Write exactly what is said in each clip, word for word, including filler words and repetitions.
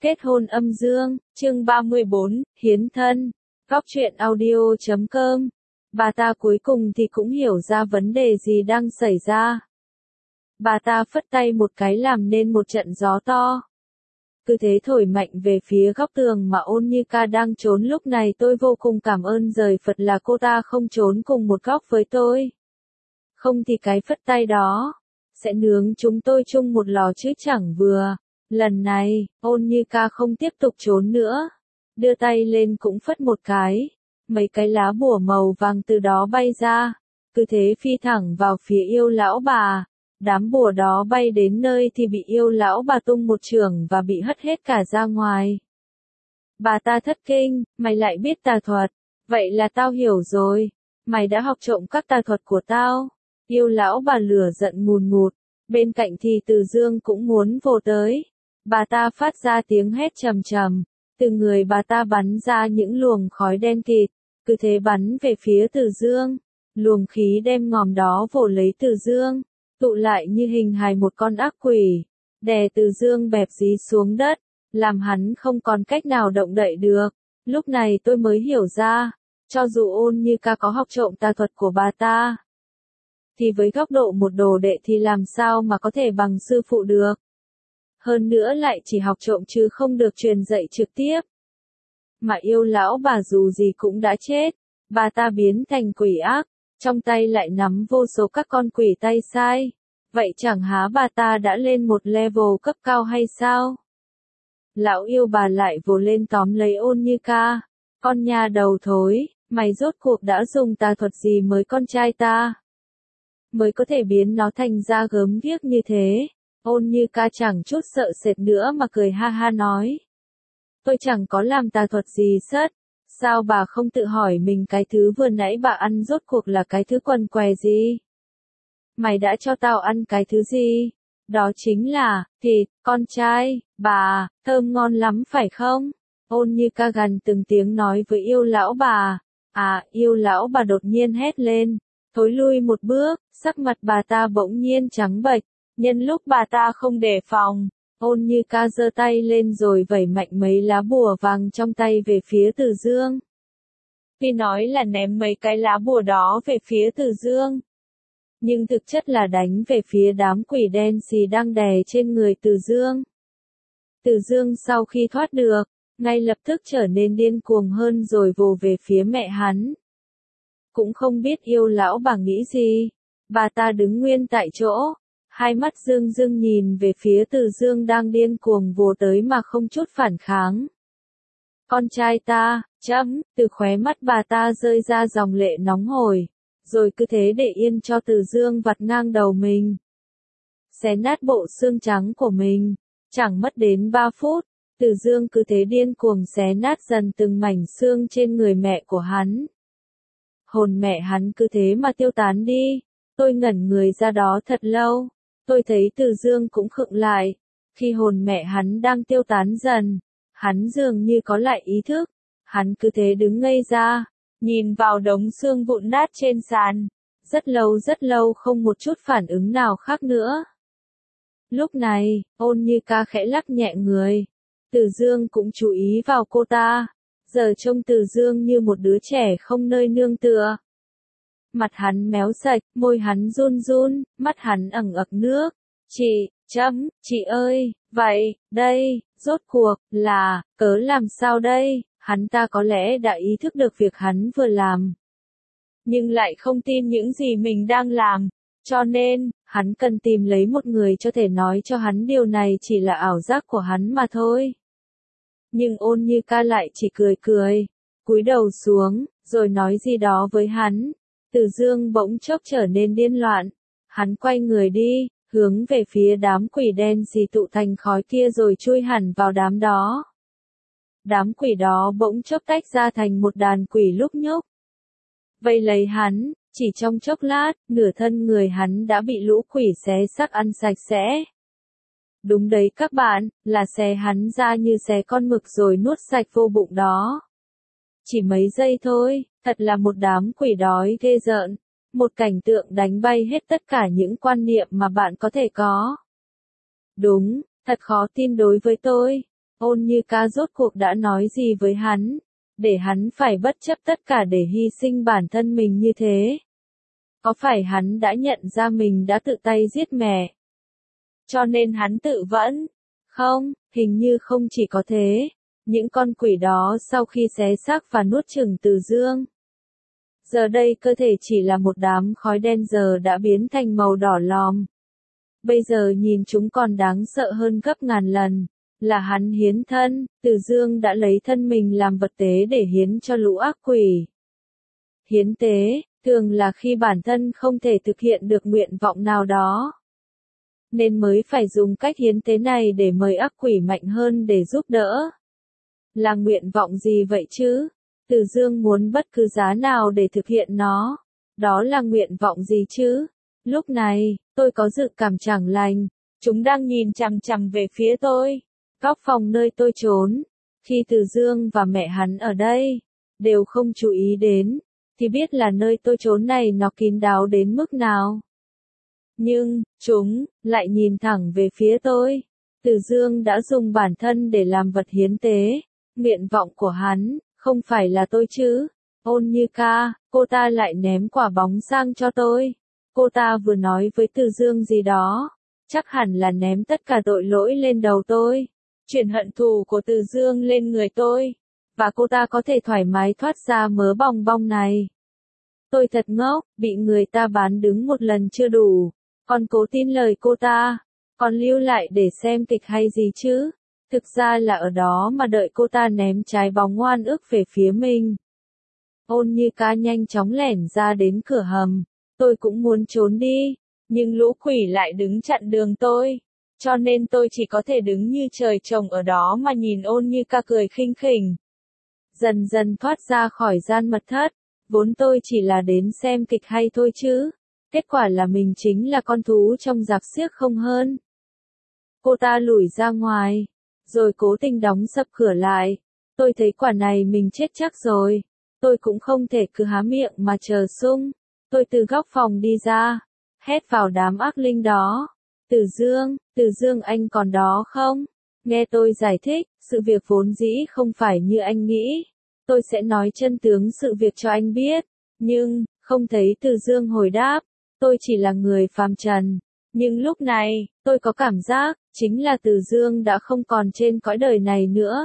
Kết hôn âm dương, chương ba mươi bốn, hiến thân. Góc truyện audio chấm com. Bà ta cuối cùng thì cũng hiểu ra vấn đề gì đang xảy ra. Bà ta phất tay một cái làm nên một trận gió to. Cứ thế thổi mạnh về phía góc tường mà Ôn Như Ca đang trốn. Lúc này tôi vô cùng cảm ơn giời Phật là cô ta không trốn cùng một góc với tôi. Không thì cái phất tay đó sẽ nướng chúng tôi chung một lò chứ chẳng vừa. Lần này, Ôn Như Ca không tiếp tục trốn nữa. Đưa tay lên cũng phất một cái. Mấy cái lá bùa màu vàng từ đó bay ra. Cứ thế phi thẳng vào phía yêu lão bà. Đám bùa đó bay đến nơi thì bị yêu lão bà tung một chưởng và bị hất hết cả ra ngoài. Bà ta thất kinh, mày lại biết tà thuật. Vậy là tao hiểu rồi. Mày đã học trộm các tà thuật của tao. Yêu lão bà lửa giận ngùn ngụt. Bên cạnh thì Từ Dương cũng muốn vồ tới. Bà ta phát ra tiếng hét trầm trầm. Từ người bà ta bắn ra những luồng khói đen kịt. Cứ thế bắn về phía Từ Dương. Luồng khí đem ngòm đó vồ lấy Từ Dương. Tụ lại như hình hài một con ác quỷ. Đè Từ Dương bẹp dí xuống đất. Làm hắn không còn cách nào động đậy được. Lúc này tôi mới hiểu ra. Cho dù Ôn Như Ca có học trộm tà thuật của bà ta. Thì với góc độ một đồ đệ thì làm sao mà có thể bằng sư phụ được. Hơn nữa lại chỉ học trộm chứ không được truyền dạy trực tiếp. Mà yêu lão bà dù gì cũng đã chết. Bà ta biến thành quỷ ác. Trong tay lại nắm vô số các con quỷ tay sai. Vậy chẳng há bà ta đã lên một level cấp cao hay sao? Lão yêu bà lại vồ lên tóm lấy Ôn Như Ca. Con nhà đầu thối, mày rốt cuộc đã dùng tà thuật gì mới con trai ta? Mới có thể biến nó thành da gớm ghiếc như thế. Ôn Như Ca chẳng chút sợ sệt nữa mà cười ha ha nói. Tôi chẳng có làm tà thuật gì sất. Sao bà không tự hỏi mình cái thứ vừa nãy bà ăn rốt cuộc là cái thứ quần què gì? Mày đã cho tao ăn cái thứ gì? Đó chính là, thịt, con trai, bà, thơm ngon lắm phải không? Ôn Như Ca gần từng tiếng nói với yêu lão bà. À, yêu lão bà đột nhiên hét lên. Thối lui một bước, sắc mặt bà ta bỗng nhiên trắng bệch. Nhân lúc bà ta không đề phòng, Ôn Như Ca giơ tay lên rồi vẩy mạnh mấy lá bùa vàng trong tay về phía Từ Dương. Tuy nói là ném mấy cái lá bùa đó về phía Từ Dương, nhưng thực chất là đánh về phía đám quỷ đen xì đang đè trên người Từ Dương. Từ Dương sau khi thoát được, ngay lập tức trở nên điên cuồng hơn rồi vồ về phía mẹ hắn. Cũng không biết yêu lão bà nghĩ gì, bà ta đứng nguyên tại chỗ. Hai mắt dương dương nhìn về phía Từ Dương đang điên cuồng vồ tới mà không chút phản kháng. Con trai ta, chấm, từ khóe mắt bà ta rơi ra dòng lệ nóng hổi. Rồi cứ thế để yên cho Từ Dương vặt ngang đầu mình. Xé nát bộ xương trắng của mình. Chẳng mất đến ba phút, Từ Dương cứ thế điên cuồng xé nát dần từng mảnh xương trên người mẹ của hắn. Hồn mẹ hắn cứ thế mà tiêu tán đi. Tôi ngẩn người ra đó thật lâu. Tôi thấy Từ Dương cũng khựng lại. Khi hồn mẹ hắn đang tiêu tán dần, hắn dường như có lại ý thức. Hắn cứ thế đứng ngây ra, nhìn vào đống xương vụn nát trên sàn. Rất lâu rất lâu không một chút phản ứng nào khác nữa. Lúc này, Ôn Như Ca khẽ lắc nhẹ người. Từ Dương cũng chú ý vào cô ta. Giờ trông Từ Dương như một đứa trẻ không nơi nương tựa. Mặt hắn méo sạch, môi hắn run run, mắt hắn ẩn ực nước. Chị, chấm, chị ơi, vậy, đây, rốt cuộc, là, cớ làm sao đây? Hắn ta có lẽ đã ý thức được việc hắn vừa làm. Nhưng lại không tin những gì mình đang làm. Cho nên, hắn cần tìm lấy một người cho thể nói cho hắn điều này chỉ là ảo giác của hắn mà thôi. Nhưng Ôn Như Ca lại chỉ cười cười, cúi đầu xuống, rồi nói gì đó với hắn. Từ Dương bỗng chốc trở nên điên loạn. Hắn quay người đi, hướng về phía đám quỷ đen xì tụ thành khói kia rồi chui hẳn vào đám đó. Đám quỷ đó bỗng chốc tách ra thành một đàn quỷ lúc nhúc. Vây lấy hắn, chỉ trong chốc lát, nửa thân người hắn đã bị lũ quỷ xé xác ăn sạch sẽ. Đúng đấy các bạn, là xé hắn ra như xé con mực rồi nuốt sạch vô bụng đó. Chỉ mấy giây thôi, thật là một đám quỷ đói ghê rợn. Một cảnh tượng đánh bay hết tất cả những quan niệm mà bạn có thể có. Đúng, thật khó tin đối với tôi. Ôn Như Ca rốt cuộc đã nói gì với hắn, để hắn phải bất chấp tất cả để hy sinh bản thân mình như thế? Có phải hắn đã nhận ra mình đã tự tay giết mẹ, cho nên hắn tự vẫn? Không, hình như không chỉ có thế. Những con quỷ đó sau khi xé xác và nuốt chửng Từ Dương, giờ đây cơ thể chỉ là một đám khói đen giờ đã biến thành màu đỏ lòm. Bây giờ nhìn chúng còn đáng sợ hơn gấp ngàn lần, là hắn hiến thân, Từ Dương đã lấy thân mình làm vật tế để hiến cho lũ ác quỷ. Hiến tế, thường là khi bản thân không thể thực hiện được nguyện vọng nào đó, nên mới phải dùng cách hiến tế này để mời ác quỷ mạnh hơn để giúp đỡ. Là nguyện vọng gì vậy chứ? Từ Dương muốn bất cứ giá nào để thực hiện nó. Đó là nguyện vọng gì chứ? Lúc này, tôi có dự cảm chẳng lành. Chúng đang nhìn chằm chằm về phía tôi. Góc phòng nơi tôi trốn. Khi Từ Dương và mẹ hắn ở đây, đều không chú ý đến, thì biết là nơi tôi trốn này nó kín đáo đến mức nào. Nhưng, chúng, lại nhìn thẳng về phía tôi. Từ Dương đã dùng bản thân để làm vật hiến tế. Nguyện vọng của hắn, không phải là tôi chứ. Ôn Như Ca, cô ta lại ném quả bóng sang cho tôi. Cô ta vừa nói với Từ Dương gì đó. Chắc hẳn là ném tất cả tội lỗi lên đầu tôi. Chuyển hận thù của Từ Dương lên người tôi. Và cô ta có thể thoải mái thoát ra mớ bong bong này. Tôi thật ngốc, bị người ta bán đứng một lần chưa đủ. Còn cố tin lời cô ta. Còn lưu lại để xem kịch hay gì chứ. Thực ra là ở đó mà đợi cô ta ném trái bóng oan ức về phía mình. Ôn Như Ca nhanh chóng lẻn ra đến cửa hầm. Tôi cũng muốn trốn đi, nhưng lũ quỷ lại đứng chặn đường tôi. Cho nên tôi chỉ có thể đứng như trời trồng ở đó mà nhìn Ôn Như Ca cười khinh khỉnh. Dần dần thoát ra khỏi gian mật thất. Vốn tôi chỉ là đến xem kịch hay thôi chứ. Kết quả là mình chính là con thú trong rạp xiếc không hơn. Cô ta lủi ra ngoài, rồi cố tình đóng sập cửa lại. Tôi thấy quả này mình chết chắc rồi. Tôi cũng không thể cứ há miệng mà chờ sung. Tôi từ góc phòng đi ra, hét vào đám ác linh đó. Từ Dương, Từ Dương anh còn đó không? Nghe tôi giải thích, sự việc vốn dĩ không phải như anh nghĩ. Tôi sẽ nói chân tướng sự việc cho anh biết. Nhưng, không thấy Từ Dương hồi đáp. Tôi chỉ là người phàm trần. Nhưng lúc này, tôi có cảm giác, chính là Từ Dương đã không còn trên cõi đời này nữa.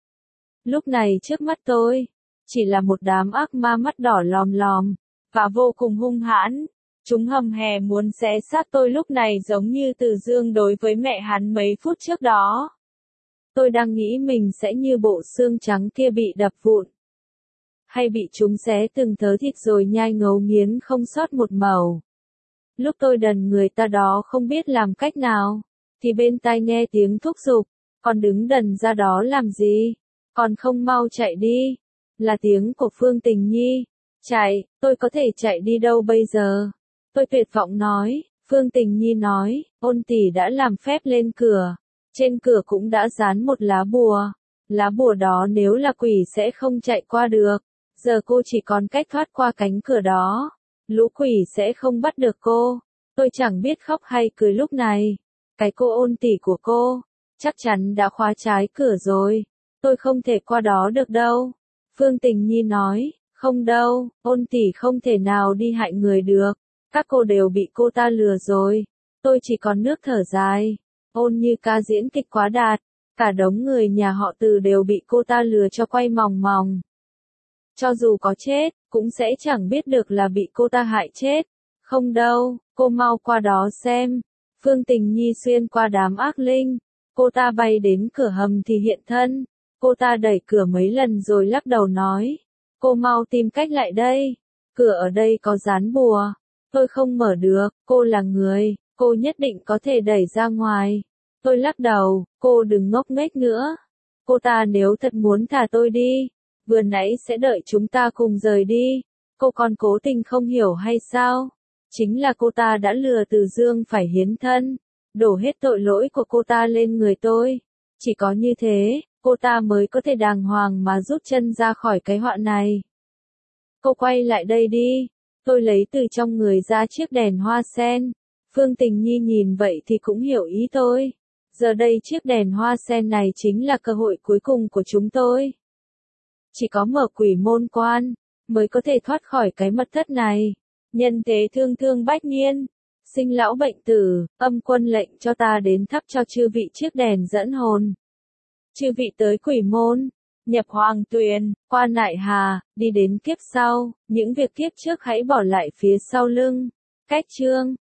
Lúc này trước mắt tôi, chỉ là một đám ác ma mắt đỏ lòm lòm, và vô cùng hung hãn. Chúng hầm hè muốn xé xác tôi lúc này giống như Từ Dương đối với mẹ hắn mấy phút trước đó. Tôi đang nghĩ mình sẽ như bộ xương trắng kia bị đập vụn. Hay bị chúng xé từng thớ thịt rồi nhai ngấu nghiến không sót một mẩu. Lúc tôi đần người ta đó không biết làm cách nào, thì bên tai nghe tiếng thúc giục, còn đứng đần ra đó làm gì, còn không mau chạy đi, là tiếng của Phương Tình Nhi. Chạy, tôi có thể chạy đi đâu bây giờ? Tôi tuyệt vọng nói. Phương Tình Nhi nói, Ôn tỷ đã làm phép lên cửa, trên cửa cũng đã dán một lá bùa, lá bùa đó nếu là quỷ sẽ không chạy qua được, giờ cô chỉ còn cách thoát qua cánh cửa đó. Lũ quỷ sẽ không bắt được cô. Tôi chẳng biết khóc hay cười lúc này. Cái cô Ôn tỷ của cô, chắc chắn đã khóa trái cửa rồi. Tôi không thể qua đó được đâu. Phương Tình Nhi nói, không đâu, Ôn tỷ không thể nào đi hại người được. Các cô đều bị cô ta lừa rồi. Tôi chỉ còn nước thở dài. Ôn Như Ca diễn kịch quá đạt. Cả đống người nhà họ Từ đều bị cô ta lừa cho quay mòng mòng. Cho dù có chết, cũng sẽ chẳng biết được là bị cô ta hại chết. Không đâu, cô mau qua đó xem. Phương Tình Nhi xuyên qua đám ác linh. Cô ta bay đến cửa hầm thì hiện thân. Cô ta đẩy cửa mấy lần rồi lắc đầu nói. Cô mau tìm cách lại đây. Cửa ở đây có dán bùa. Tôi không mở được, cô là người, cô nhất định có thể đẩy ra ngoài. Tôi lắc đầu, cô đừng ngốc nghếch nữa. Cô ta nếu thật muốn thả tôi đi, vừa nãy sẽ đợi chúng ta cùng rời đi. Cô còn cố tình không hiểu hay sao? Chính là cô ta đã lừa Từ Dương phải hiến thân, đổ hết tội lỗi của cô ta lên người tôi. Chỉ có như thế, cô ta mới có thể đàng hoàng mà rút chân ra khỏi cái họa này. Cô quay lại đây đi. Tôi lấy từ trong người ra chiếc đèn hoa sen. Phương Tình Nhi nhìn vậy thì cũng hiểu ý tôi. Giờ đây chiếc đèn hoa sen này chính là cơ hội cuối cùng của chúng tôi. Chỉ có mở quỷ môn quan, mới có thể thoát khỏi cái mật thất này. Nhân thế thương thương bách niên, sinh lão bệnh tử, âm quân lệnh cho ta đến thắp cho chư vị chiếc đèn dẫn hồn. Chư vị tới quỷ môn, nhập hoàng tuyền, qua nại hà, đi đến kiếp sau, những việc kiếp trước hãy bỏ lại phía sau lưng. Cách chương